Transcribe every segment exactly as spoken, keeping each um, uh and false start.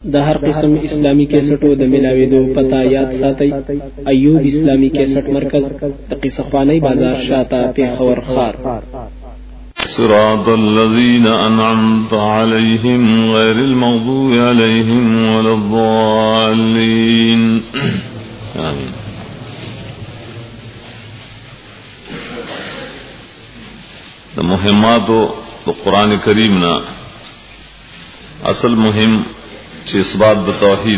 د هر قسم اسلامی کیسټو د ملاويدو پتا یاد ساتي. ایوب اسلامی کیسټ مرکز د قصخوانی بازار شاته پیښور خار. صراط الذين أنعمت عليهم غير المغضوب عليهم ولا الضالين آمين. د مهماتو د قران کریم نا اصل مهم چې اثبات د توحید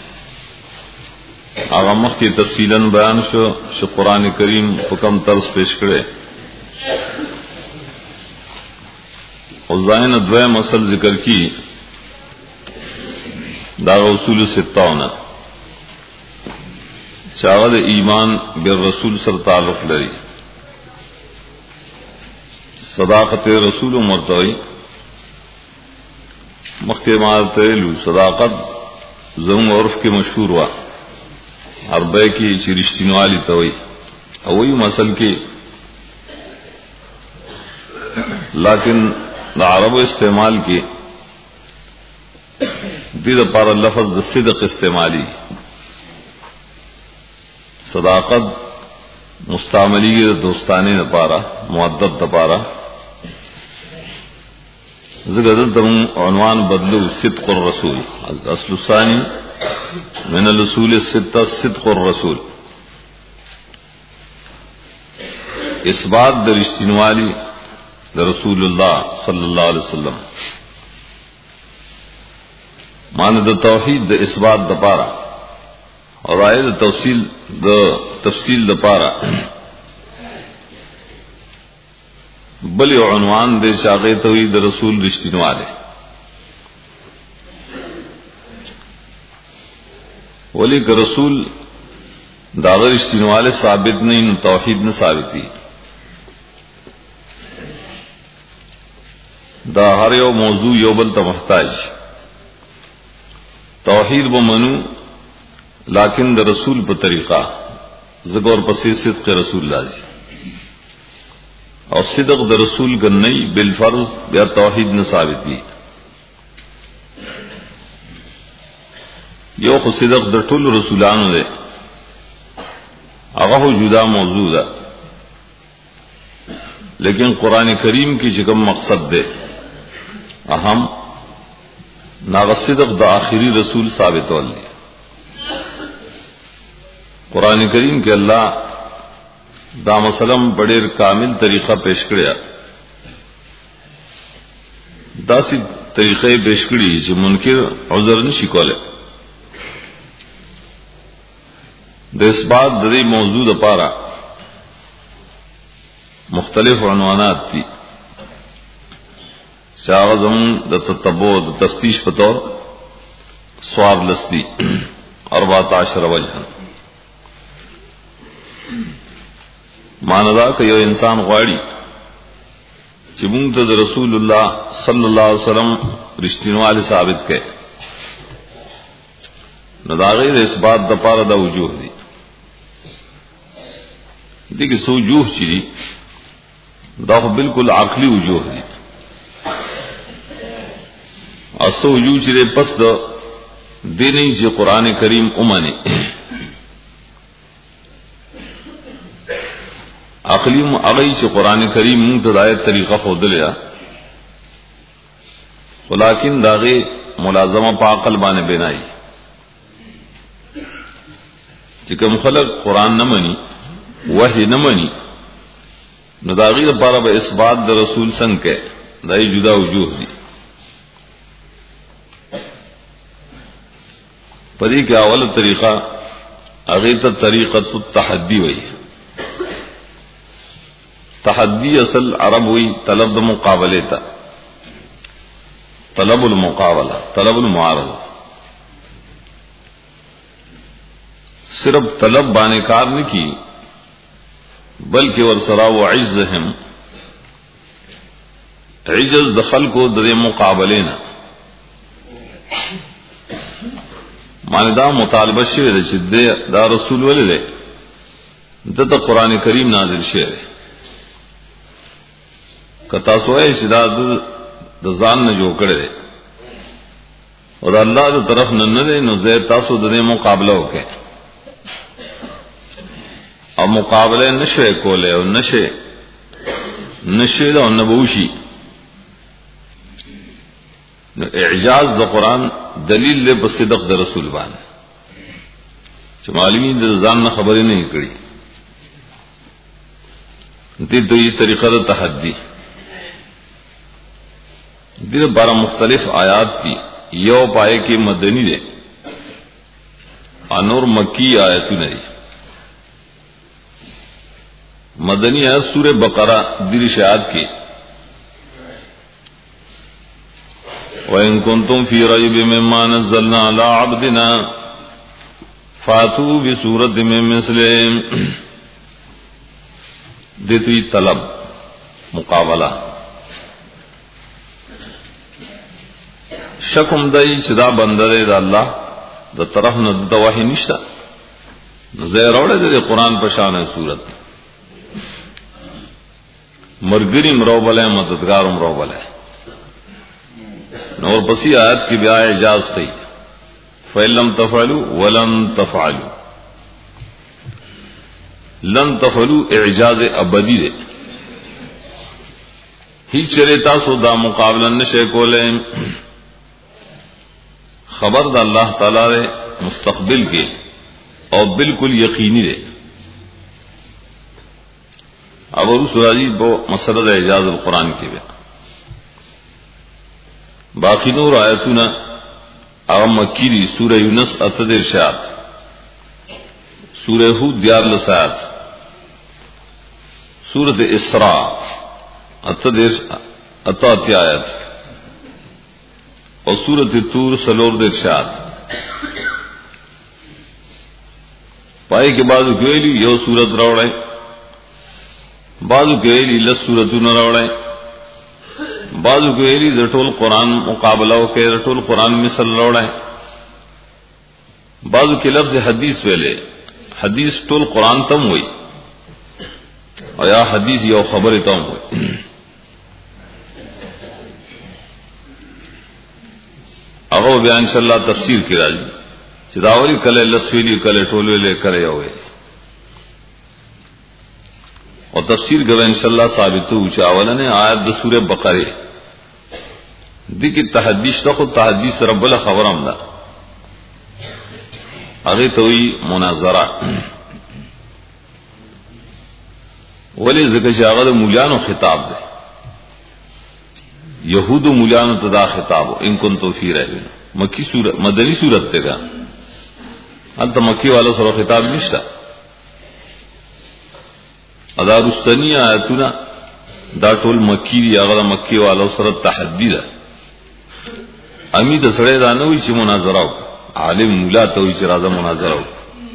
هغه مخکې تفصیلا بیان شو چې قران کریم حکم طرز پیش کړي او ځاین دویم اصل ذکر کی دا اصول ستاونه چاغه د ایمان بالرسول سره تعلق لري. صداقت رسول مرتوی مخکمات لو صداقت زوم عرف کې مشهور وا عربی کې چې رښتینوالی توي او یو مسل کې لیکن د عربو استعمال کې دې لپاره لفظ د صدق استعمالي صداقت مستعملی د دوستانه لپاره مودت لپاره زګدل تم عنوان بدلو صدق الرسول. الاصل الثاني من الاصول السته صدق الرسول اثبات د رښتینوالي د رسول الله صلی الله علیه وسلم معنی د توحید د اثبات د پاره او راي د تفصیل د تفصیل د پاره بل عنوان دې شاغه توحید رسول رښتینواله ولی که رسول دا رښتینواله ثابت نه نو توحید نه ثابت دي. دا هر یو موضوع یو بل ته محتاج توحید و منو لیکن د رسول په طریقہ زګور پسې صدق رسول لازم اور صدق د رسول گنئی بالفرض یا توحید نہ ثابت دی. یو خو صدق د ټول رسولانو ده هغه جدا موضوع ده لیکن قران کریم کی چې کوم مقصد ده اهم ناغ صدق د آخری رسول ثابت ول دي. قران کریم کې الله دا مسلم بڑیر کامل طریقہ پیش کړیا داسې طریقې پیش کړي چې منکر عذر نشي کوله. د اثبات د دې موضوع لپاره مختلف عنوانات دي شاغزم د تتبع د تفتیش په تور سواب لستی اربعة عشر وجه ماندا کہ یو انسان غواړي چې موږ ته رسول الله صلی الله علیه وسلم رښتینواله ثابت کړي نو دا غیر اثبات د پاره د وجوه دي. دغه سوجوه چې دا خو بالکل عقلی وجوه دي او سوجوه چې پس د دیني چې قران کریم اومنه عقلی اغی چې قران کریم موږ ته دایت طریقہ خودلیا ولیکن داغه ملازمه په عقل باندې بنای چې کوم خلق قران نه مني وحی نه مني نو داغه لپاره به اثبات د رسول څنګه کې دای جدا وجوه دي. پدې کې اوله طریقہ هغه ته طریقۃ التحدی وایي. تحدی اصل عرب ہوئی طلب د مقابلے تا طلب المقابلہ طلب المعارضہ صرف طلب بانے کار نہیں کی بلکہ ورسرا و عجزہم عجز دخل کو در مقابلے نہ معنی دا مطالبہ شوی دے چې دا رسول ولې دے دته قران کریم نازل شوی کتا سوې چې دا د ځان نه جوړ کړي اور اللہ دے طرف نہ نہ دے نو زے تاسو دے مقابلہ وکے او مقابلے نشے کولے او نشے نشے دا نبوشی نو اعجاز دا قرآن دلیل لے بصدق دا رسول بان چھ معلومی دا ځان نہ خبریں نہیں کری دی تو یہ طریقہ دا تحدی دی بارہ مختلف آیات کی یو پائے کی مدنی دے انور مکی آیتوں نے مدنی آیت سورہ بقرہ دریش آیات کی وَإِن كُنتُمْ فِي رَيْبٍ مِّمَّا نَزَّلْنَا عَلَىٰ عَبْدِنَا فَأْتُوا بِسُورَةٍ مِّن مِّثْلِهِ دیتوی طلب مقابلہ شکم دای چدا بندره دا اللہ دا طرف نہ دا وحی نشتا زیر اوڑے دے قرآن پشان صورت مرگری مروبل ہے مددگار مروبل ہے اور پسی آیت کی بیا اعجاز تھی فَإِن لَّمْ تَفْعَلُوا وَلَن تَفْعَلُوا لن تفعلوا اعجاز ابدی دے ہی چرے تاسو دا مقابلہ نشے کولے خبر دا اللہ تعالی دے مستقبل کے اور بالکل یقینی دے اب اور سراجی وہ مسرد اعجاز القرآن کے بے باقی نور آیتنا او مکی دی سورہ یونس اتد ارشاد سورہ ہود دیار لسات سورۃ اسراء اتد اتاتی آیت اور سورۃ طور سلور دے ارشاد پائے کے بعضو کہلی یو سورت روڑے بعضو کہلی لس سورتو نہ روڑے بعضو کہلی دٹول قرآن مقابلہ کے دٹول قرآن مثل روڑے بعضو کے لفظ حدیث ویلے حدیث ټول قرآن تم ہوئی اور یا حدیث یو خبر تم ہوئی اگو بیان انشاءاللہ تفسیر کی راجی چداولی کلے لسویلی کلے ٹولوے لے کرے ہوئے اور تفسیر گوے انشاءاللہ ثابتو چاولا نے آیت دا سورہ بقرے دی کی تحدیث تخو تحدیث رب اللہ خبرم دا اگے توئی مناظرہ ولی ذکر شاغد مولیانو خطاب دے یہود مولیانو تدا خطاب ان کنتم فی ریب مکی سورت مدنی سورت تے گا انت مکی والا سر خطاب نشتا ادا رستنی آیتنا دا ټول مکی دی اغدا مکی والا سر تحدی دا امید سڑے دا نوی چی مناظرہ ہو عالم مولا توئی چی رازہ مناظرہ ہو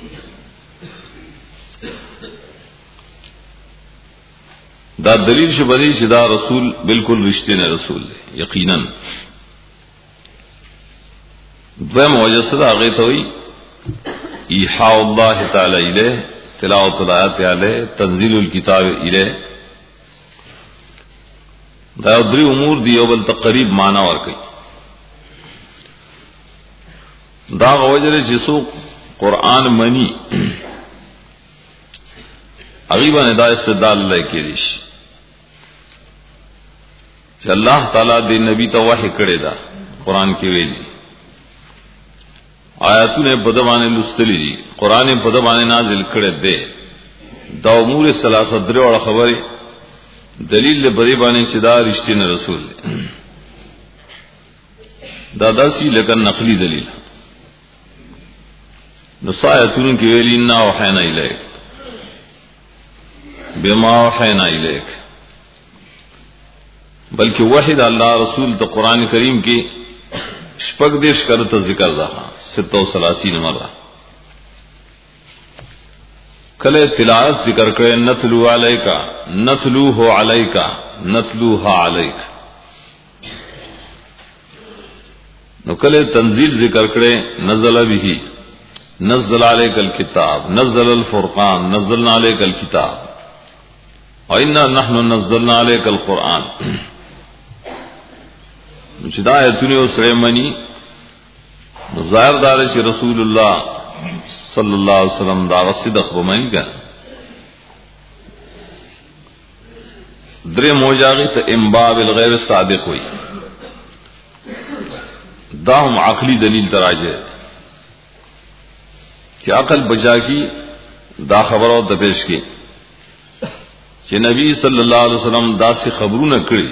دا دلیل شبدی چی دا رسول بالکل رشتے نے رسول دے یقیناً دویم وجہ صدا آغیتوئی ایحاء اللہ تعالی الیہ تلاوت الآیات علیہ تنزیل الکتاب الیہ دا دری امور دی یوبل تقریب معنی ورکی دا غوجر جسو قرآن منی اغیبا نے دا استدال اللہ کے دیش کہ اللہ تعالیٰ دے نبی تا وحی کرے دا قرآن کی ویلی آیاتو نے پدوانے لستلی دی قرآن پدوانے نازل کرے دے دا امور سلاست درے اور خبری دلیل لے بدے بانے چدا رشتین رسول دے دادا سی لیکن نقلی دلیل نصایتون کی ویلی انا وحینا الیک بما وحینا الیک بلکہ وحید اللہ رسول تو قرآن کریم کی شپک دیش کرتا ذکر رہا ستہ و سلاسین مرہ کلے تلاوت ذکر کرے نتلو علیکا نتلوہ علیکا نتلوہا علیک نو کلے تنزیل ذکر کرے نزل بھی نزل علیک الکتاب نزل الفرقان نزلنا علیک الکتاب وَإِنَّا نَحْنُ نَزَّلْنَا عَلَيْكَ الْقُرْآنَ چدا ایتونی و سرے منی ظاهر دار چې رسول الله صلی الله علیه وسلم دا صدق ومني کا درې موجاغه ته انباب الغیب الصادق وي دا هم عقلی دلیل تراجه چې عقل بجا کی دا خبرو د پیش کی چې نبی صلی الله علیه وسلم دا سي خبرونه کړی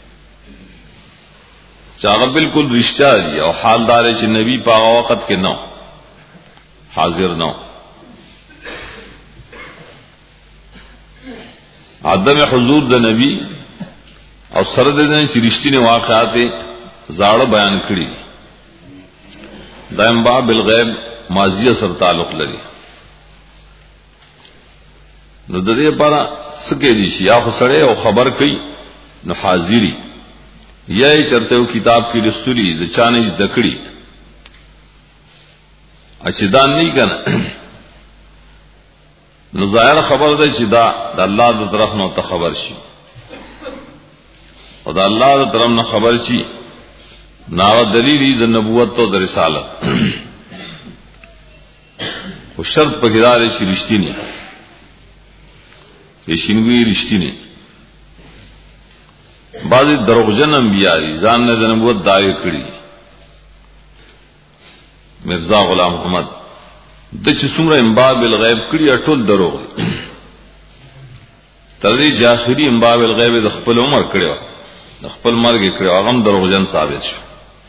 چې هغه بالکل رښتیا دي او حال دار چې نبی په هغه وخت کې نو حاضر نو عدم حضور د نبی او سره د دې چې رښتینی واقعات زاړه بیان کړی دایم باب الغیب ماضی سره تعلق لري نو د دې لپاره سکه دي چې یا خسړې او خبر کوي نو حاضری یا چرته کتاب کې رسولي د چانه ذکرې اچدان نه کنه نو ظاهر خبر ده چې دا د الله د طرف نو ته خبر شي او د الله د طرف نه خبر شي ناو دلیل د نبوت او د رسالت او شرط په ګراره شي رښتینی یشینوی رښتینی بعضی دروغجن انبیاء ځان نه د نبوت دعوی کړي مرزا غلام محمد د چې څومره انباب الغیب کړي ټول دروغ تر دې ځاخري انباب الغیب د خپل عمر کړي د خپل مرګ کړي هغه هم دروغجن ثابت شو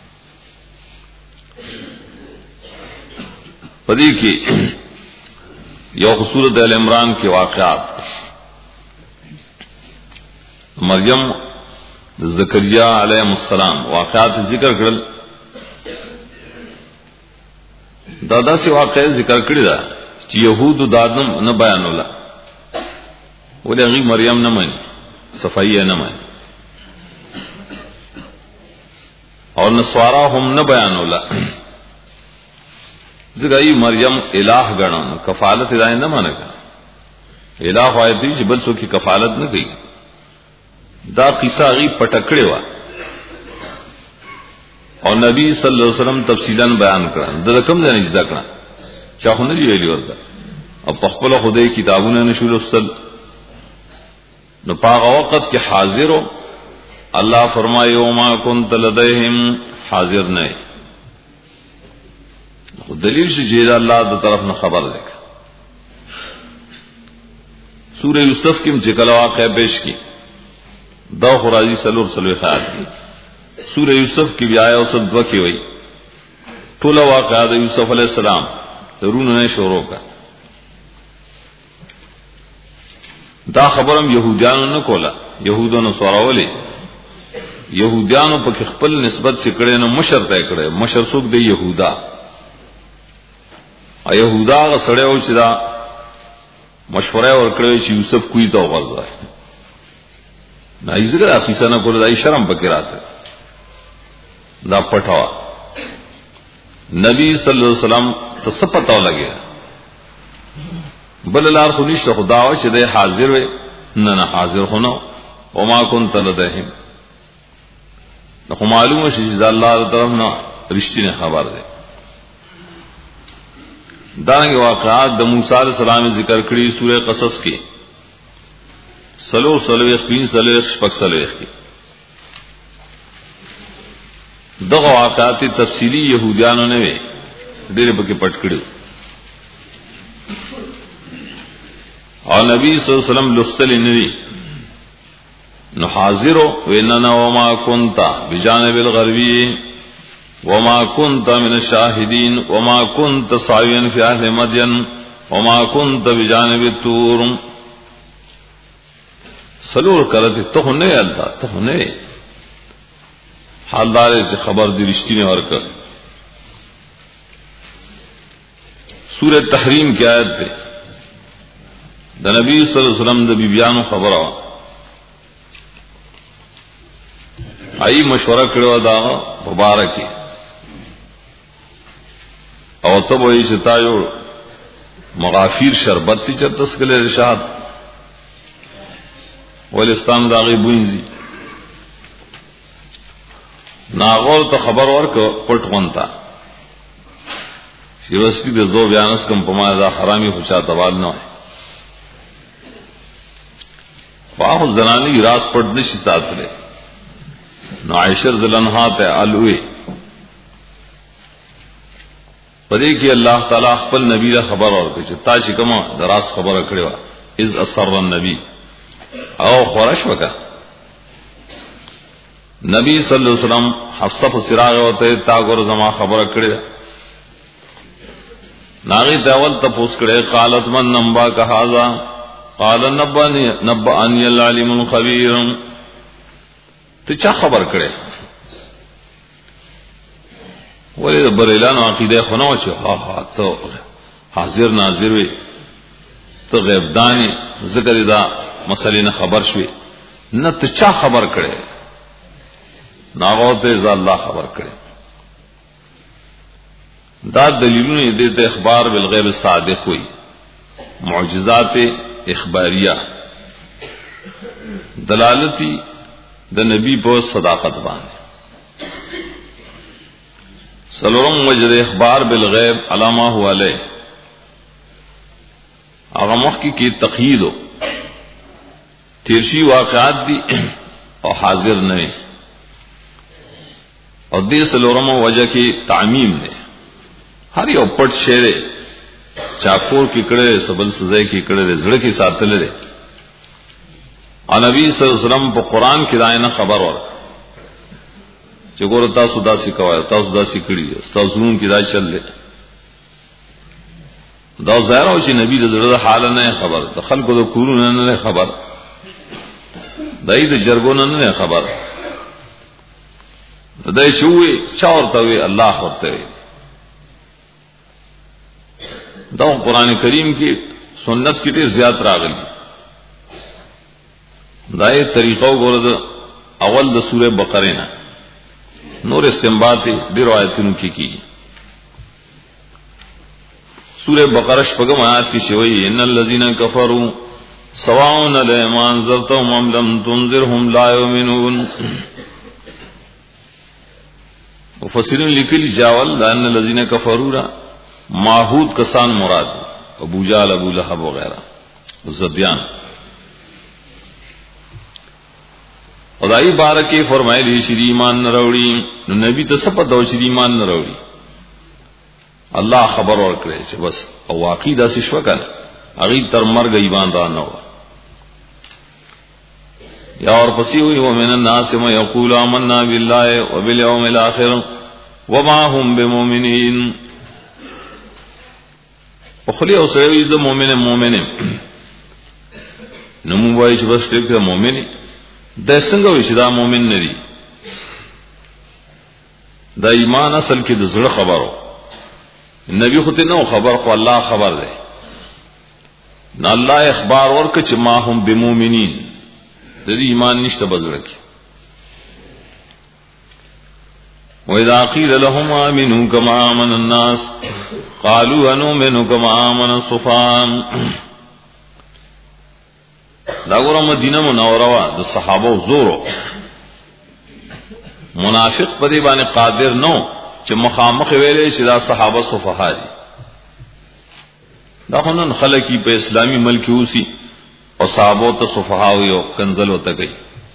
پدې کې یو سورۃ ال عمران کې واقعات مریم زکریا علیہ السلام واقعات ذکر کړل دادا سے واقع ذکر کړی دا چې يهود دادم نه بیانولا ولې مریم نه مانی صفایه نه مانی او نسوارا هم نه بیانولا زګای مریم الہ غنم کفالت ځای نه مانګه الہ وای دی چې بل څوک کفالت نه کوي دا قصه غي پټکړې و او نبی صلی الله علیه وسلم تفصیلا بیان کړه د کوم ځای نه ځکړه چا خو نه ویلی ورته او په خپل خدای کتابونه نشو لوستل نو پاغه وخت کې حاضر الله فرمایي او ما كنت لديهم حاضر نه خو دلیل شي چې الله د طرف نه خبر ده سورہ یوسف کې چې کله واقع پیش کی دا خراجی سلور سلوی خیال کی سورہ یوسف کی بھی آیا اوسط دو کی ہوئی طولا واقعہ دا یوسف علیہ السلام درون نے شروع کا دا خبرم یہودیانو نہ کولا یہودوں نے سوراولی یہودیانو په خپل نسبت چکړې نو مشر ته کړې مشر څوک دی یهودا ا یهودا غسړیو چې دا مشوره ورکړې چې یوسف کوی ته وغځای نه ایزګه افیسه نه کول دای شرم پکې راته دا پټوا نبی صلی الله علیه وسلم ته څه پتاو لګیا بل لار خو نشته خدا او چې د حاضر وي نه نه حاضر هونو او ما كنت لديهم نو معلومه شي چې الله تعالی طرف نه رښتینی خبر ده داغه واقعات د موسی علیہ السلام ذکر کړی سورہ قصص کې سلو سلو یقین سلو شپک سلو یقین دغه واقعات تفصیلی يهوديانو نه وي ډېر پکې پټ کړو او نبی صلی الله علیه وسلم لستل نه نو حاضر ویننا وما كنت بجانب الغربي وما كنت من الشاهدين وما كنت ساويا في اهل مدين وما كنت بجانب الطور سلور کرتے تو نه یالتا تو نه حالدار سے خبر دی رښتینی ورکړه سورۃ تحریم کی آیت ده د نبی صلی الله علیه وسلم د بیبیانو خبره ای مشوره کړو دا مبارکي او ته وایي چې تاسو مغافیر شربت تی چرتس کله ارشاد ولستان دا غي بوینځي ناغور ته خبر ورک پټ غونتا یونیورسٹی د زو بیانس کم په ما دا حرامي خو چا توال نه واو زنانی راز پټ نشي ساتله نو عائشہ رضی الله عنها ته الوی پدې کې الله تعالی خپل نبی له خبر ورکړي چې تا چې کومه دراز خبره کړې و اذ اسر النبي او خورش وکړه نبی صلی الله علیه وسلم حفصه سراغ وته تا ګور زما خبره کړې ناغي داول تپوس کړي قالت من نبا کهذا قال نبانی نبانی العلیم الخبیر ته چا خبر کړي ولې د بریلانو عقیده خو نه و چې ها ها ته حاضر ناظر وي ته غیب دانی ذکر دا مسلې نه خبر شوي نه ته چا خبر کړي ناغو ته ز الله خبر کړي دا دلیلونه دې ته اخبار بالغیب الصادق وي معجزات اخباریہ دلالتی د نبی په صداقت باندې سلورم وجد اخبار بالغیب علامہ هو علیہ هغه مخکې کې تقیید تیرشی واقعات دي او حاضر نه او دې سلورم وجه کې تعمیم ده هر یو پټ شعر چاکور کی کړه سبل سزای کی کړه زړه کی ساتل لري او نبی صلی الله علیه وسلم په قران کې داینه خبر ور چې ګور تاسو داسې کوي تاسو داسې کړی تاسو نون کې دا چل لري دا ظاهر او چې نبی د زړه حال نه خبر د خلکو د کورونه نه خبر دای د جرګونو نه خبر دای شوې چاورته وي الله ورته دا قرآن کریم کی سنت کی ډیر زیات راغلی دای طریقو ګورد اول د سوره بقره نه نور استنباط دی روایتونو کې کی سوره بقره شپږم آیات کې شوی ان الذين كفروا سواء علیهم انذرتهم ام لم تنذرهم لا يؤمنون مفسرین لیکلی جاول ان الذين كفروا ماحود کسان مراد ابو جال ابو لہب وغیرہ زبیان خدای بارکه فرمایلی شری ایمان نه وروړي نو نبی ته سپدو شری ایمان نه وروړي الله خبر ورکړي چې بس او واقعي د شش وکړ هغه تر مرګ ایمان را نه و یا اور پسې وي ومن الناس ما یقول آمنا بالله وبالیوم الاخر وما هم بمؤمنین خلی او سوی ز مؤمن مؤمن نو مو وای چې بس ټیک مؤمن د څنګه وي چې دا مؤمن نه دی دا ایمان اصل کې د زړه خبرو نبی خو ته نو خبر خو الله خبر دی نه الله اخبار ورک چې ما هم بمؤمنین د دې ایمان نشته بزړه کې وَإِذَا قِيلَ لَهُمْ آمِنُوا كَمَا آمَنَ النَّاسُ قَالُوا أَنُؤْمِنُ كَمَا آمَنَ السُّفَهَاءُ دا ګوره مدینه منوره د صحابه زورو منافق په دې باندې قادر نو چې مخامخ ویلې چې دا صحابه صفها دي دا خنن خلقی په اسلامی ملک اوسی او صحابه ته صفها وي کنزل وته کوي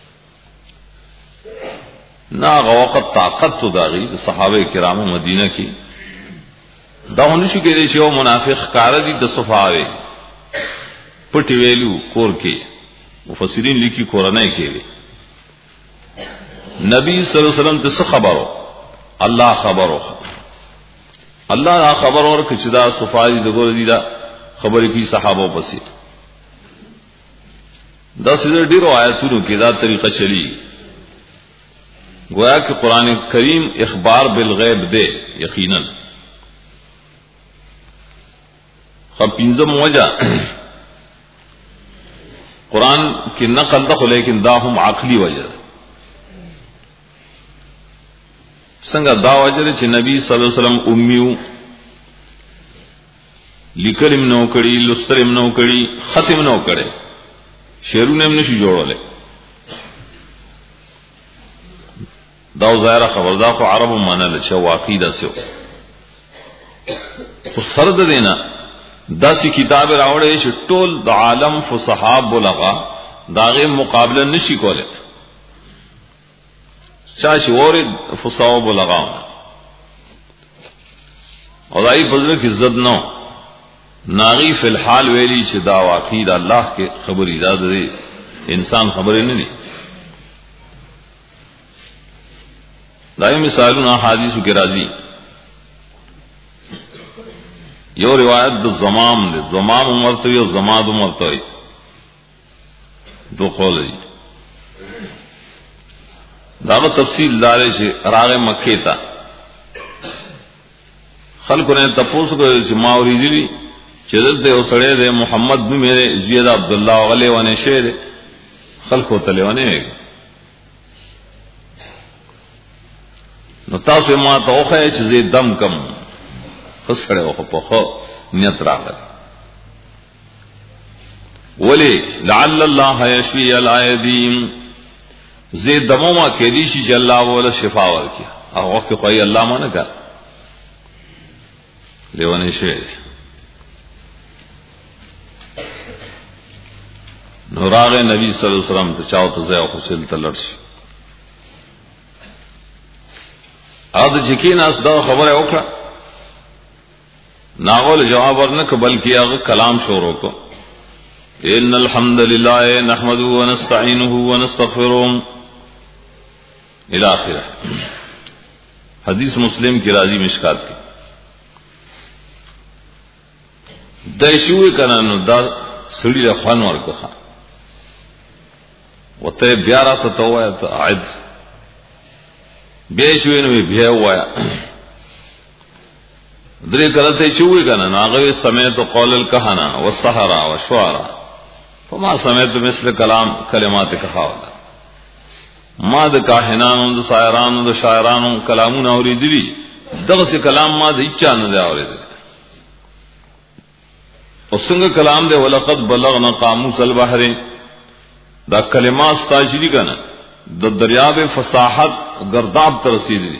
نا وقت طاقت تو داغی صحابه کرام مدینه کی دا هنشو کې چې یو منافق کار دي د صفاوي پټ ویلو کور کې مفسرین لیکي قرانه کې نبی صلی الله علیه وسلم ته خبرو الله خبرو الله خبر ورکړي چې دا صفاوي د ګور دي دا خبرې کی صحابه پسې دا سره ډیرو آیاتونو کې دا طریقه چلی گویا کہ قرآن کریم اخبار بالغیب دے یقیناً خب پینزم وجہ قرآن کی نقل دخل لیکن دا ہم عقلی وجہ سنگا دا وجہ چھ نبی صلی اللہ علیہ وسلم امیو لکلم نو کڑی لسترم نو کڑی ختم نو کڑے شیرون ام نشی جوڑو لے دا ظاهر خبر دا خو عربو معنا له چې واقعي ده سو خو سرد دینا داسی کتاب راوړې چې ټول د عالم فصحا بلغا داغه مقابله نشي کوله چا چې ورید فصحا بلغا او دای بزرګ عزت نو ناغي فی الحال ویلی چې دا واقعي د الله کې خبرې ده انسان خبرې نه دي دای مثالونه حدیثو کې راځي یو روایت د زمام ده زمام مرته یو زماد مرته دو قول دي دا تفصیل دار چې راغه مکه ته خلکو نه تاسو کو چې ما اوریدلی چې دلته یو سړی دی محمد بن میره زید عبد الله غلی ونه شه خلکو ته لیونه نو تاسو ما ته اوخه چې زید دم کم خسړې او په خو نیت راغله ولی لعل الله یشفی الایدین زید دموما کې دي چې الله ولا شفا ورکړي هغه وخت خو یې الله مونږ کړ لیونه شه نوراغ نبی صلی الله علیه وسلم ته چاو ته ځای او خپل تلرش اته چې کیناس دا خبره وکړه ناغول جواب ورنه بلکې هغه کلام شروع کو ان الحمد لله نحمده ونستعينه ونستغفره الى اخره حدیث مسلم کی راضی مشکات کی دایشوی کنه نو دا سړي له خوان ورکه وته بیا را ته توه ته عد بیا شوی نو بیا وایا درې کله ته شوی کنه نو هغه سمعت قول الكهنه والسحرة والشعراء فما سمعت مثل کلام کلمات کحاولا ما د کاهنانو د شاعرانو د شاعرانو کلامونه اوریدلی دغه څه کلام ما د اچا نه دی اوریدلی او څنګه کلام دی ولقد بلغنا قاموس البحر دا کلمات تاجری کنه د دریاب فصاحت گرداب تر رسیدلی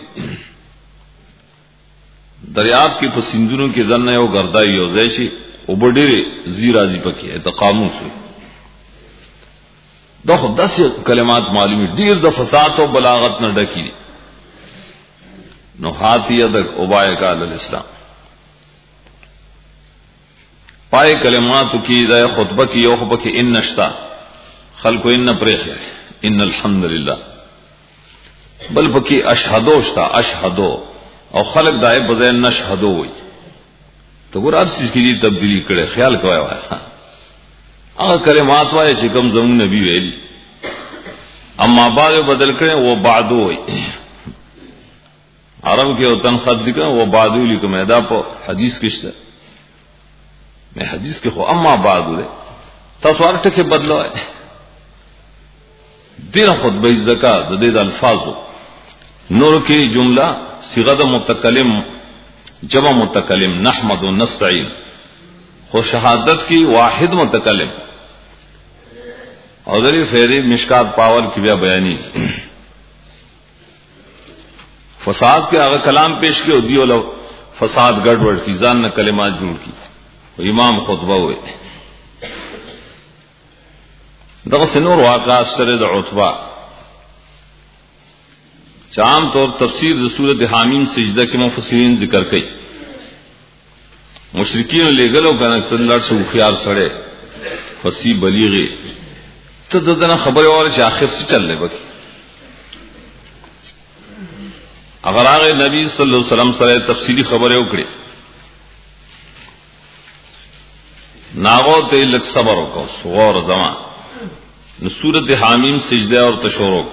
دریاب کې په سیندونو کې ځنه یو گردای یو ځای شي او بډېره زیرازي پکې د قاموس دا خو داسې کلمات معلومي ډیر د فصاحت او بلاغت نه ډکی نو حاتیه د اوبای کال الاسلام پای کلماتو کې دا خطبه کې یو خطبه کې ان نشتا خلکو ان پرېخ ان الحمدلله بل پکې اشهدو شتا اشهدو او خلق دای بځای نشهدو وي ته ګور هر څه کې دي تبدیلی کړي خیال کوی وای هغه کلمات وای چې کوم زمون نبی ویلي اما بعد بدل کړي و بعدو وي عرب کې او تنخد لیکه و بعدو لیکه دا په حدیث کې شته مې حدیث کې خو اما بعدو ده تاسو ورته کې بدلوي دین خطبه زکات د دې د الفاظو نور کې جمله صيغه د متکلم جمع متکلم نحمد و نستعين خو شهادت کی واحد متکلم او دغه فیری مشکات پاور کی بیا بیانی فساد کے هغه کلام پیش کړو دیو لو فساد ګډوډ کی ځان نه کلمات جوړ کی امام خطبه وې دغه سنور واقعا سره د عتبہ عام طور تفسیر د سورۃ حامیم سجدہ کې مفسرین ذکر کړي مشرکین لګلو کنه څلور سو خيار سره فصیح بلیغه ته دغه خبره وره چې اخر څه چللې وکي اگر هغه نبی صلی الله علیه وسلم سره تفصیلی خبره وکړي ناغو ته لک صبر وکاو صغور زمان نو سورۃ حامیم سجدہ اور تشورق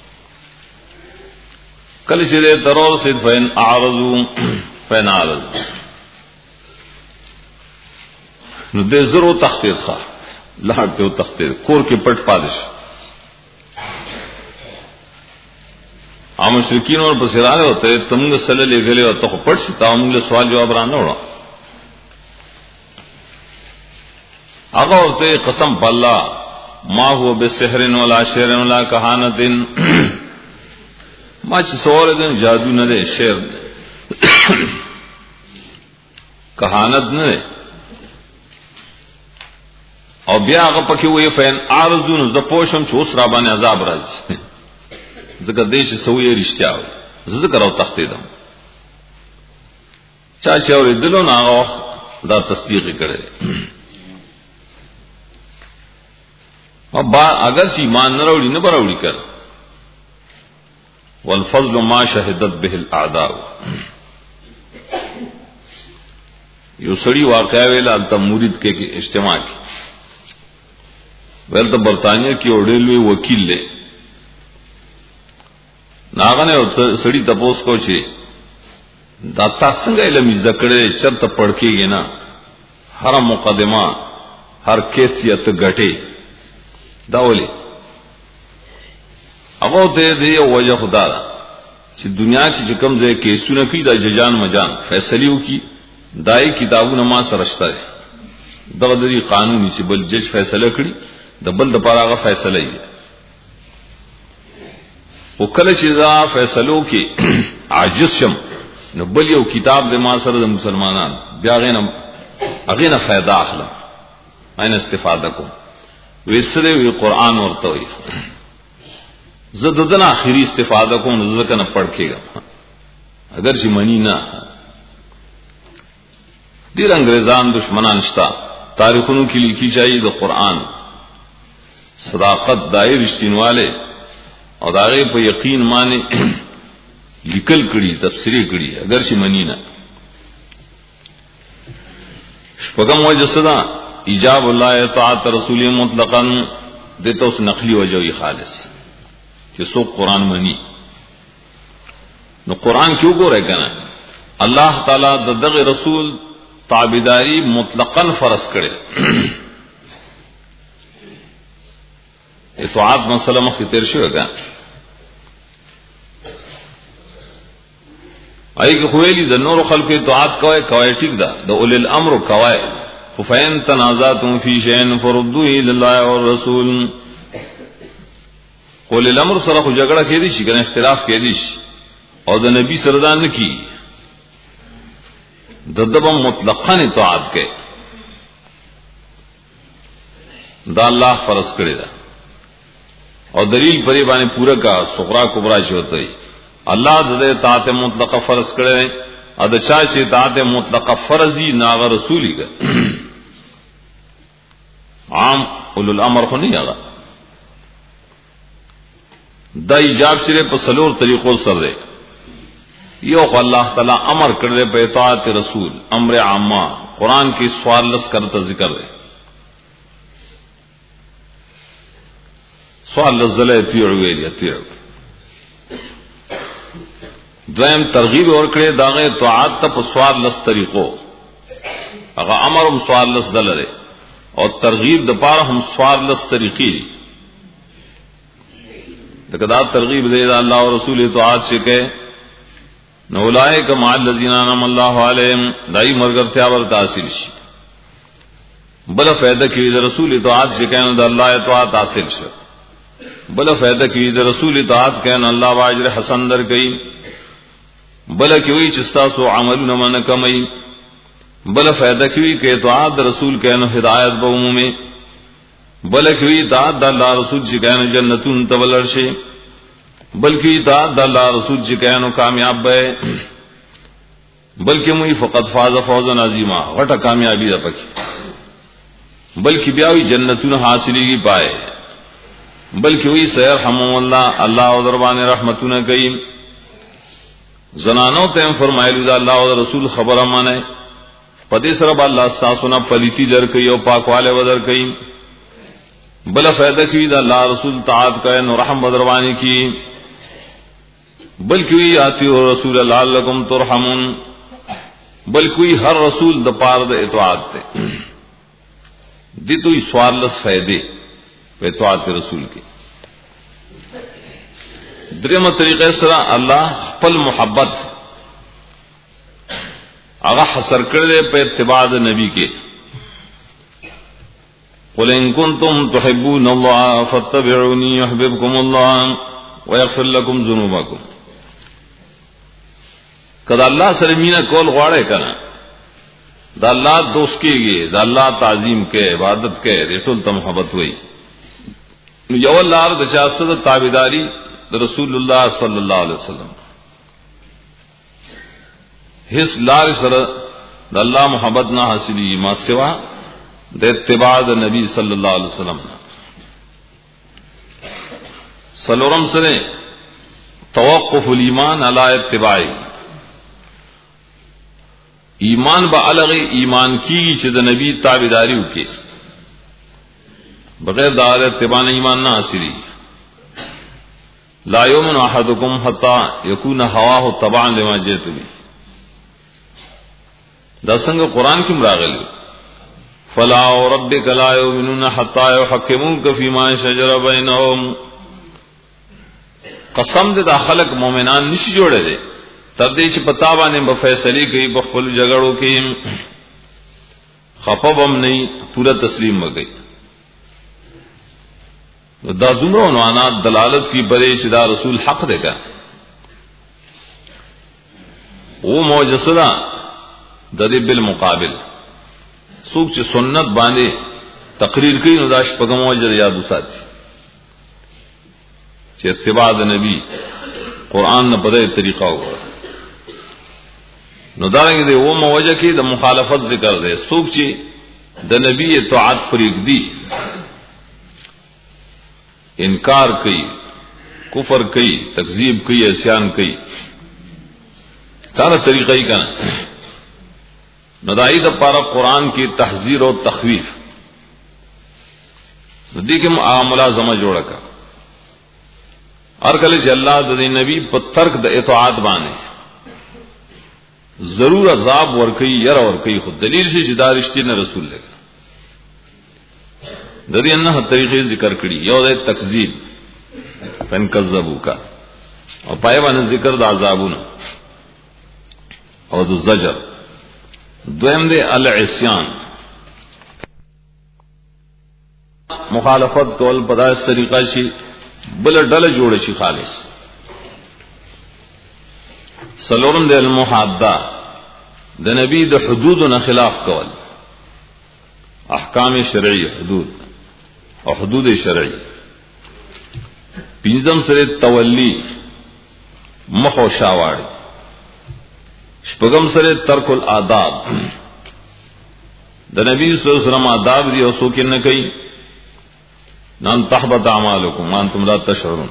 کل چرے ترور سید فین اعرضوا فین اعرضوا نو دے زرو تختیر خواہ لہڑتے ہو تختیر کور کے پٹ پادش عام مشرکین اور بسیرانے ہوتے تم گے صلی لے گلے اور تخ پٹ ستا ہم گے سوال جواب رانا ہونا آگا ہوتے قسم پاللہ ما هو بسحر ولا شعر ولا کہانت ما چې سوال دې جادو نه دی شعر کہانت نه او بیا هغه پکې وې فین ارزون ز پوشم چې اوس را باندې عذاب راځي ځکه دې چې سوې رښتیا وي ذکر او تختیدم چا چې اورېدلو نه هغه دا تصدیق کړي او با اگر چې ایمان نه وروړي نه براوړي کړ والفضل ما شهدت به الاعداء یو سړی واقعا ویل الته مرید کې اجتماع کې ولته برتانیې کې وړلوي وکیل له ناغنه سړی تپوس کو چې دا تاسو څنګه علم ذکرې چرته پړ کېږي نه هر مقدمه هر کیفیت غټي دا ولي هغه ته دې وجه خدا دا چې دنیا کې چې کوم ځای کې سونه کې د ججان مجان فیصلو کې دای کتابونه ما سره شته دغه د قانوني چې بل جج فیصله کړي د بل د پاره هغه فیصله یې او کله چې دا فیصلو کې عاجز شم نو بل یو کتاب د ما سره د مسلمانان بیا غینم هغه نه फायदा اخلم عین استفاده کوم وسره وی قران ورته وي زددن اخیری استفاده کوم ځکه نه پڑھ کېږم اگر چې منی نه ډیر انګريزان دشمنان شتا تاریخونو کې لیکي شي د قران صداقت دای رښتینواله او داغه په یقین معنی لیکل کړي تفسیری کړي اگر چې منی نه شپږم وجه صدا ایجاب الله طاعت رسول مطلقاً دته اوس نقلی وجوي خالص چې سو قران منی نو قران کې وګورئ کنه الله تعالی د دغه رسول تابعداري مطلقاً فرض کړي اطاعت مسله مخ تیر شوی کنه اې کې خوېلی د نور خلکو اطاعت کوي کوي ټیک ده د اول الامر کوي فین تنازعتم فی شیء فردوه الی الله والرسول اول الامر سره خو جګړه کې دي شي کنه اختلاف کې دي شي او د نبی سردان نه کی د دبم مطلقاً اطاعت کوي دا الله فرض کړی ده او دلیل پرې باندې پورا کا صغرا کبرا شوته الله د اطاعت مطلقه فرض کړی ا د چا چې اطاعت مطلقه فرضی ناغه رسولی ګ عام اولو الامر خو نه یاغه دا ایجاب سره په سلور طریقو سره دی یو الله تعالی امر کړی په اطاعت رسول امر عامه قران کې سوال لس کرته ذکر دی سوال لزله تیو ویل تیو دویم ترغیب اور کړی داغه اطاعت ته په سوال لس طریقو هغه امر هم سوال لس دلره او ترغیب د پاره هم سوال لس طریقې دغه دا ترغیب دی الله او رسول اطاعت شکه نو اولئک مع الذین انعم الله علیهم دای مرګرتیا ورته حاصل شي بل فائدہ کې د رسول اطاعت شکه نو د الله اطاعت حاصل شي بل فائدہ کې د رسول اطاعت کین الله واجر حسن در کوي بل کې وی چې تاسو عملونه من کمای بل فائدہ کې وی کې اطاعت رسول کین هدایت به عمومي بل کې وی اطاعت د الله رسول چې کین جنتون تولر شي بلکې اطاعت د الله رسول چې کین کامیاب به بلکې موي فقط فاز فوزا عظیما غټه کامیابی ده پکې بلکې بیا وی جنتون حاصلېږي پائے بلکې وی سيرحم الله الله او دربان رحمتونه کوي زنانو ته فرمایلی دا الله او رسول خبره مانه پدې سره الله تاسو نه پلیتی در کوي او پاکواله ودر کوي بل فائدہ کوي دا الله رسول طاعت کوي نو رحم بدروانی کی بلکې وی آتی او رسول الله لعلکم ترحمون بلکې وی هر رسول د پاره د اطاعت ته دي دوی سوال لس فائدې په اطاعت رسول کې درېمه طریقه سره الله خپل محبت هغه حصر کړل په اتباع د نبی کې قل ان کنتم تحبون الله فاتبعوني يحببكم الله ويغفر لكم ذنوبكم کله الله سره مینا کول غواړي کنه دا اللہ دوست کے گئے دا اللہ تعظیم کے عبادت کے ریٹل تا محبت ہوئی یو اللہ دا چاست دا تابداری دا رسول اللہ صلی اللہ علیہ وسلم حس لار سر دا اللہ محبت نہ حاصلی ما سوا دا اتباع دا نبی صلی اللہ علیہ وسلم سلورم سنے توقف الایمان علی اتباعی ایمان با الگ ایمان کی چد نبی تابداری کے بغیر دار اتباع ایمان نہ حاصلی لا یؤمن احدکم حتی یکون هواه تبعا لما جئت به دا سنگ قرآن کی مراغل فلا وربک لا یؤمنون حتی یحکموک فیما شجر بینهم قسم دے دا خلق مومنان نشی جوڑے دے تب دے چھ پتا بانے بفیصلی گئی بخبل جگڑوں کی خفب ہم نہیں پورا تسلیم ہو گئی دا دمرو عنوانات دلالت کی برے چدا رسول حق دے گا وہ موجسدہ ددے بالمقابل سوک چھ سنت باندے تقریر کی نداش پگم موجد یادو ساتھی چھ اتباع دا نبی قرآن نہ پدے طریقہ ہوگا نو دارنگی دے وہ موجہ کی دا مخالفت ذکر دے سوک چی دا نبی اطاعت پر ایک دی انکار کی کفر کی تکذیب کی عصیان کی سارا طریقہ ہی کنا ندائی دا پارا قرآن کی تحذیر و تخویف ندی کے ملازمہ جوڑا کا ہر کلے چ اللہ دا نبی پر ترک دا اطاعت بانے ضرور عذاب ورکی یر ورکی خود دلیل سے جدا رشتے نے رسول لے گا دری انہ طریقے ذکر کری یو دے تکذیب فن کذبو کا اور پائے بانے ذکر دا عذابون اور دا زجر دویم دے العصیان مخالفت کول پدا اس طریقہ شی بل ڈل جوڑ شی خالص سلورم دے المحادہ دا نبی دا حدود و خلاف کول احکام شرعی حدود اور حدود شرعی پینزم سرے تولی مخ و شاواڑی شپگم سرے ترک الاداب دا نبی صلی اللہ علیہ وسلم آداب دی اور سوکن نہ کئی نان تحبط اعمالکم وانتم لا تشعرون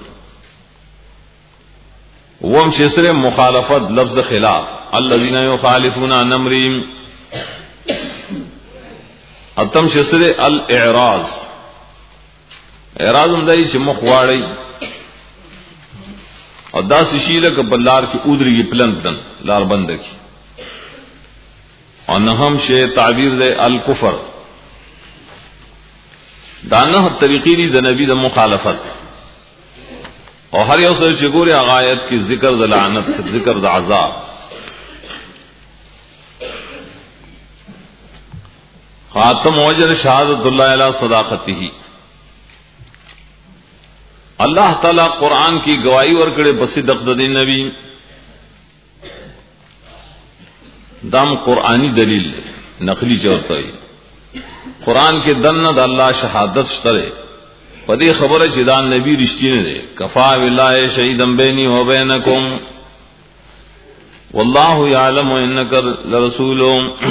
وم شسر مخالفت لفظ خلاف الذين يخالفون عن امرهم اتم شسر الاعراض اعراض اندائی چھ مخواڑی اور دا سشیلہ کا بلار کی ادری کی پلندن لار بند کی اور نہم شے تعبیر دے الکفر دانہ طریقی دی دا نبی دا مخالفت اور ہر یو سر چگور عقائد کی ذکر دا لعنت ذکر دا عذاب خاتم وجر شہادت اللہ علیہ صداقتی ہی اللہ تعالی قرآن کی گواہی ورکڑے بصدق دا نبی دام قرآنی دلیل نقلی چوتا ہی قرآن کے دن دا اللہ شہادت شترے پدی خبر چدان نبی رشتی نے دے کفا باللہ شہیدم بینی و بینکم واللہ یعلم انک لرسول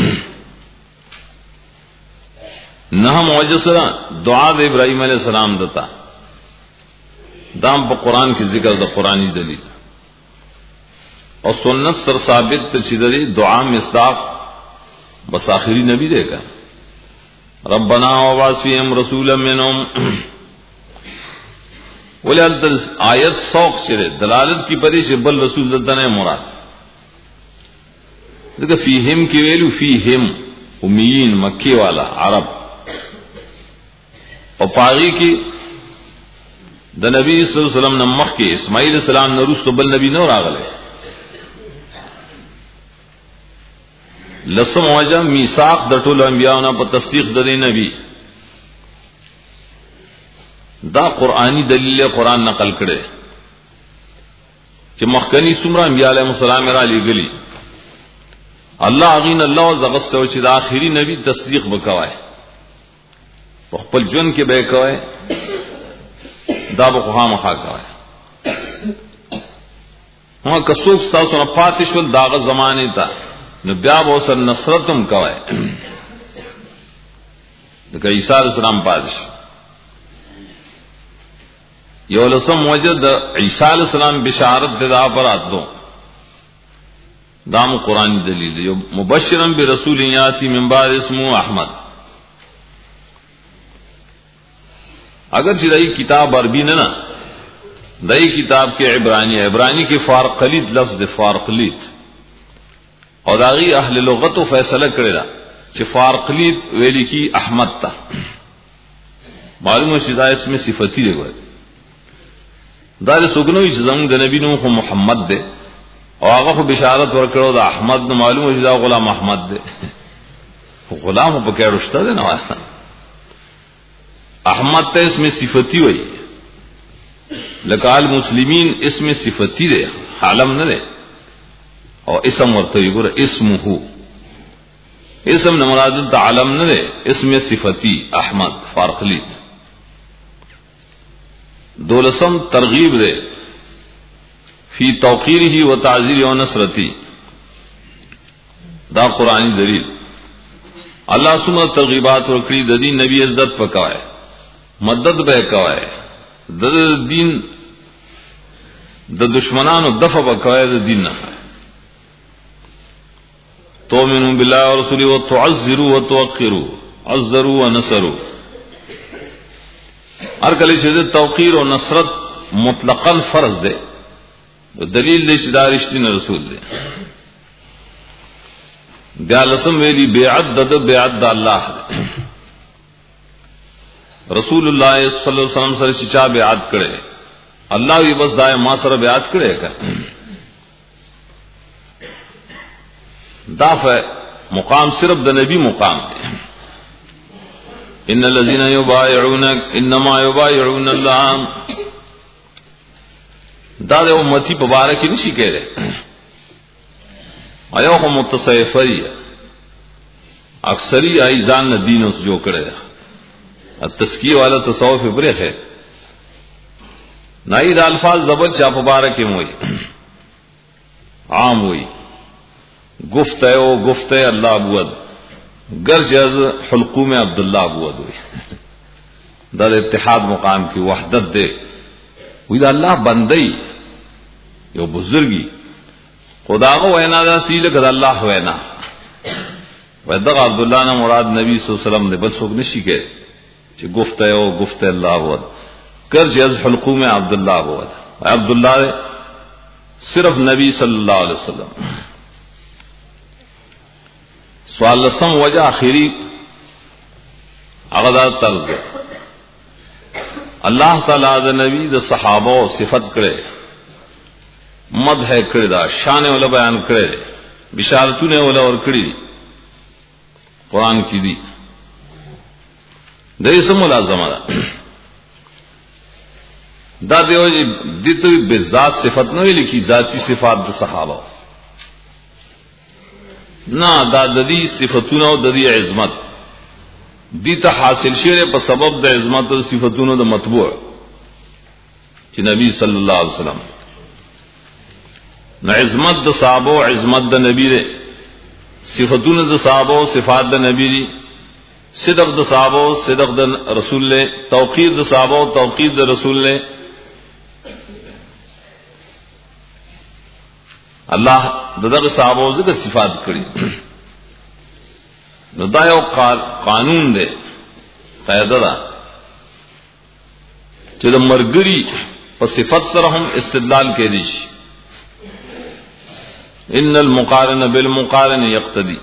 نہ معجزہ دعا دے ابراہیم علیہ السلام دتا دام پا قرآن کی ذکر دا قرآنی دلیل اور سنت سر ثابت چدری دعا مصداق بس آخری نبی دے گا ربنا وبعث فیہم رسولا منہم ولی آیت سوق چرے دلالت کی پری سے بل رسول دلتن مراد دیکھا فیہم کی ویلو فیہم امیین مکی والا عرب اور پاغی کی دا نبی صلی اللہ علیہ وسلم نمخ کے اسماعیل السلام نروس تو بل نبی نور آگلے لسم وجہ میثاق دٹول انبیاءنا پر تصدیق دے نبی دا قرآنی دلیل قرآن نقل کرے کہ مخکنی سمرہ انبیاء علیہ السلام را لی گلی الله غین الله زغستو چې د آخري نبی تصدیق وکوي په خپل ژوند کې به کوي دا به خو مخا کوي هغه کڅوک تاسو نه پاتې شول داغه زمانه ته نو بیا به سر نصرتم کوي د عیسی علیہ السلام پادش یو لسم وجد عیسی علیہ السلام بشارت د افراد دو دام قرآن دلیل یو مبشرا برسول یاتی من بعد اسمه احمد اگر چې دای کتاب عربی نه نه دای کتاب کې عبرانی عبرانی کې فارقلیت لفظ د فارقلیت او داغي اهل لغت فیصله کړی دا چې فارقلیت ویل کی احمد تا معلومه شي دا اسم صفتی دی ګور دا له سګنوي چې زموږ د نبی نوح محمد دی او هغه بشارت ورکړو دا احمد نو معلومه شي دا غلام احمد دی غلام په کې رښتا دی نه احمد ته اسم صفتی وای لکه المسلمین اسم صفتی دی عالم نه دی او اسم ورته وګوره اسمه اسم نه مراد د عالم نه دی اسم صفتی احمد فارقلیت دولسم ترغیب دی فی توقیره و تعزیره و نصرته دا قرآنی دلیل الله سمه ترغیبات ورکړي د دین نبی عزت پکوي مدد به کوي د دین د دشمنانو دفع وکوي د دین نه تؤمنون بالله ورسوله وتعزروا وتوقروا عزروا ونصروا هر کله چې توقیر او نصرت مطلقاً فرض ده دلیل دې چې دا رښتینی رسول دی بیا لسم ویلی بیعت د بیعت د الله رسول الله صلی الله علیه وسلم سره چې چا بیعت کړي الله یې بس دای ما سره بیعت کړي کا دافع مقام صرف د نبی مقام دی ان الذين يبايعونك انما يبايعون الله دا د امتی په باره کې نشي کېده ایو هم متصیفی اکثری ایزان دین اوس جو کړه التزکیه والا تصوف برخه نای د الفاظ زبر چا په باره کې موي عام وي گفته او گفته الله بود گرجز حلقوم عبد الله بود وي دا د اتحاد مقام کی وحدت ده وی دا الله بندي یو بزرگی خداغه وینا دا سیله کده الله وینا ودا عبد الله نے مراد نبی صلی الله علیه وسلم نے بل څوک نشي کې چې گفته او گفته الله ود کر جز حلقوم عبد الله ود عبد الله صرف نبی صلی الله علیه وسلم سوال لسم وجه اخیری هغه دا طرز ده اللہ تعالی د نبی د صحابه او صفت کړي مدح کړي دا شان ول بیان کړي بشارتونه ول اور کړي قران کې دي د اسم لازمه ده دا دیو د ته به ذات صفت نه ویل کی ذاتی صفات د صحابه نه دا د دې صفاتونه او د دې عظمت دیتا حاصل شوه په سبب د عظمت او صفاتونو د مطبوع چې نبی صلی الله علیه وسلم نو عظمت د صحابه او عظمت د نبی له صفاتونو د صحابه او صفات د نبی دي صدق د صحابه او صدق د رسول له توقیر د صحابه او توقیر د رسول له الله دغه صحابه او ذکر صفات کړی نو دا یو قانون دی قاعده ده چې د مرګري په صفت سره هم استدلال کوي شي ان المقارن بالمقارن يقتدي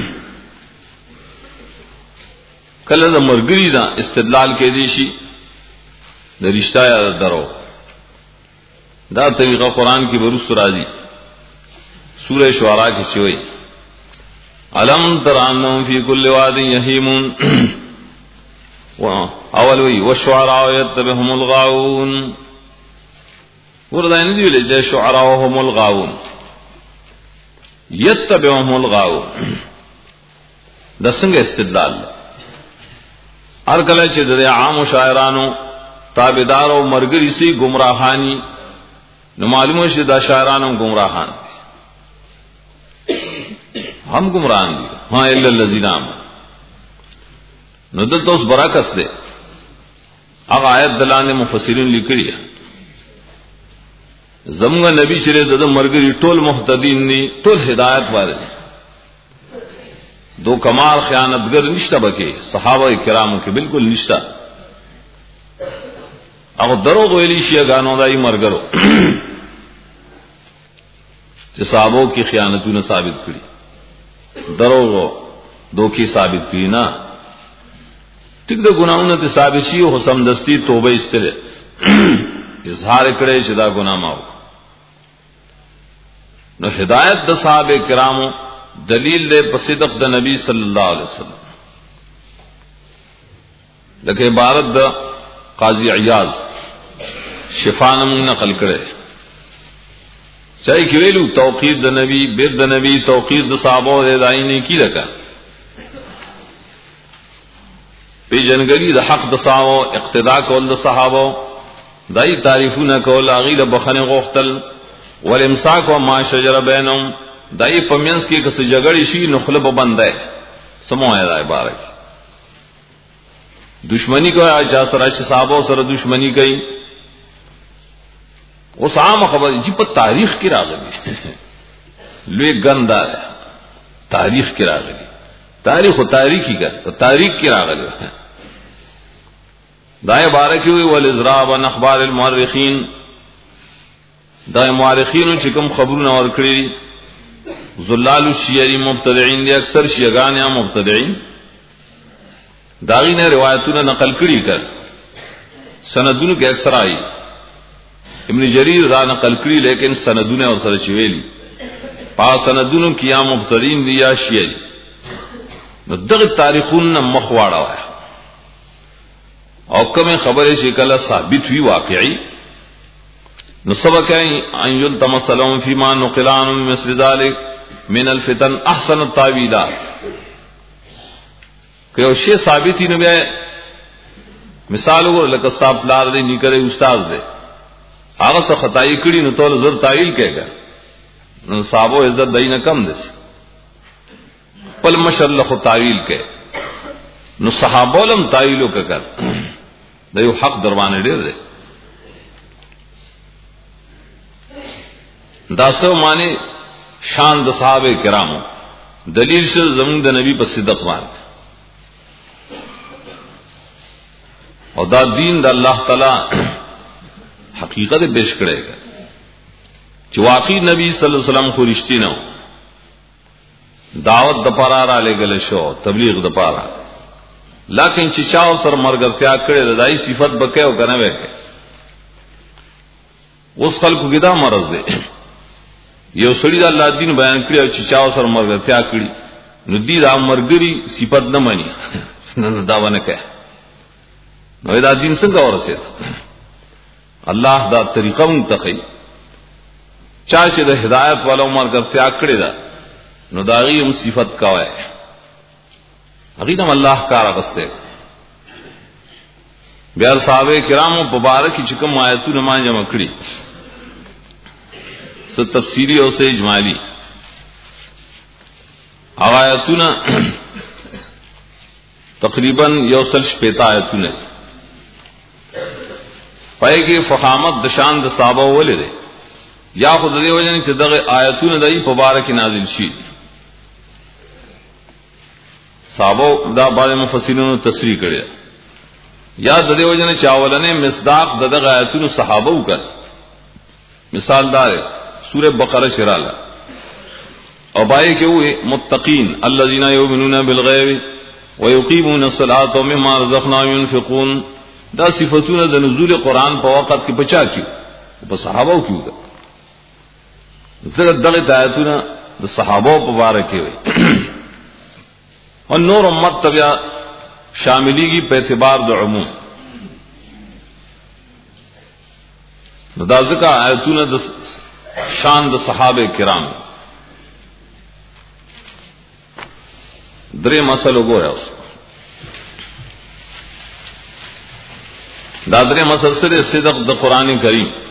کله د مرګري دا استدلال کوي شي د رښتا یا درو دا طریقه قران کې ورس راځي سورہ شعراء کې چوي علم تر انهم فی کل واد یهیمون اول وی والشعراء يتبعهم الغاوون وردا نه دی ویل چې شعراء هم الغاوون یتبعهم الغاو د څنګه استدلال هر کله چې د عام شاعرانو تابعدار او مرګري سي گمراهانی نو معلومه شي دا شاعرانو گمراهان هم گمراهان دي ها الا الذين امنوا نو دلته اوس برکت ده هغه آیت دلانه مفسرین لیکلي زمغه نبی شری د مرګري ټول مهتدین ني ټول هدایت والے دو کمال خیانتګر نشته بکې صحابه کرامو کې بالکل نشته هغه دروغ ویلي شي غانو دای مرګرو چې صحابو کې خیانتونه ثابت کړي دروغ دوکي ثابت کړي نه ټیک د ګناہوں ته ثابت شي او سمدستی توبه استله اظهار کړي چې دا ګناه ماو نو ہدایت د صحابه کرامو دلیل دے پصدق د نبی صلی اللہ علیہ وسلم لکه عبارت د قاضی عیاض شفانم نقل کړي چای کی ویلو توقید د نبی بیر د نبی توقید د صحابه د داینه کی لکه پی جنګری د حق د صحابه اقتدا کول د صحابه دای تعریفونه کول اغیله بخنه غختل والامساک وما شجر بینهم دای پمینس کې کس جګړې شي نخله به بندای سموه دا عبارت دشمنی کو اجا سره صحابه سره دشمنی کوي اوس عام خبر چې په تاریخ کې راغلي لوی ګندا تاریخ کې راغلي تاریخ او تاریخي کا په تاریخ کې راغلي دا عبارت وی ولذراب عن اخبار المؤرخین دا مؤرخین چې کوم خبرونه ورکړي زلال الشیعی مبتدعين دي اکثر شیعگان یا مبتدعين داغینه روایتونه نقل کړي کړ سندونو کې اکثر آئی ابن جریر را نقل کړي لیکن سندونه اور سره چويلي پا سندونو کې یا مبتدعين دي یا شیعی نو دغه تاریخونه مخواړه وای او کومه خبره شي کله ثابت وی واقعي نو سبق ان يلتمس لهم فيما نقل عن مثل ذلك من الفتن احسن التاويلات کہ شی ثابت ہی نہ ہے مثال وګور لکه صاحب لار دې نکړي استاد دې هغه څه خدای کړي نو تول زر تعویل کېږي نو صاحبو عزت دای نه کم دي پل مشلخ تعویل کې نو صحابه لم تعویلو کړه دا یو حق دروانه ډیر دی دا سو معنی شان د صحابه کرامو دلیل شه زمون د نبی په صدق باندې او دا دین د الله تعالی حقیقت پیش کړي چې واقعي نبی صلی الله علیه وسلم خو رښتینی نو دعوت د پاره را لګل شو تبلیغ د پاره لکه چې چاو سر مرګتیا کړي د دای صفت بکې او کنه وکړي اوس خلکو کې دا مرض دی یو سړی د الله دین بیان کړی او چې چاو سر مرګتیا کړي نو دې د مرګري صفت نه مانی نو دا ونه کوي نو دا دین څنګه ورسېد الله دا طریقه منتقي چا چې د هدایت والو مرګتیا کړی دا نو دا غي هم صفت کاوه هغه الله کار غسته بیا صحابه کرامو مبارک چې کوم آیتونه ما جمع کړی څه تفسیری او څه اجمالی آیتونه تقریبا یوصل شپږ آیتونه پای کې فخامت د شان د صحابه ولې یا خود دې وجه چې دغه آیتونه دای په مبارک نازل شي صحابه دا بعض مفسرینو تصریح کړي یا د دې وجه چې اولنې مصداق دغه آیتونو صحابه وکړ مثال دار سورہ بقرہ شراله او بای کې وې متقین الذين يؤمنون بالغیب ويقيمون الصلاة ومما رزقناهم ينفقون دا صفاتونه د نزول قران په وخت کې بچا کیو په صحابه کیو دا زړه دغه آیتونه د صحابه په اړه کې وې او نور امت تبع شاملیږي په اعتبار د عموم نو دا ځکه آیتونه د شان د صحابه کرام درې مسلو ګوره اوس دا درې مسل سره صدق د قران کریم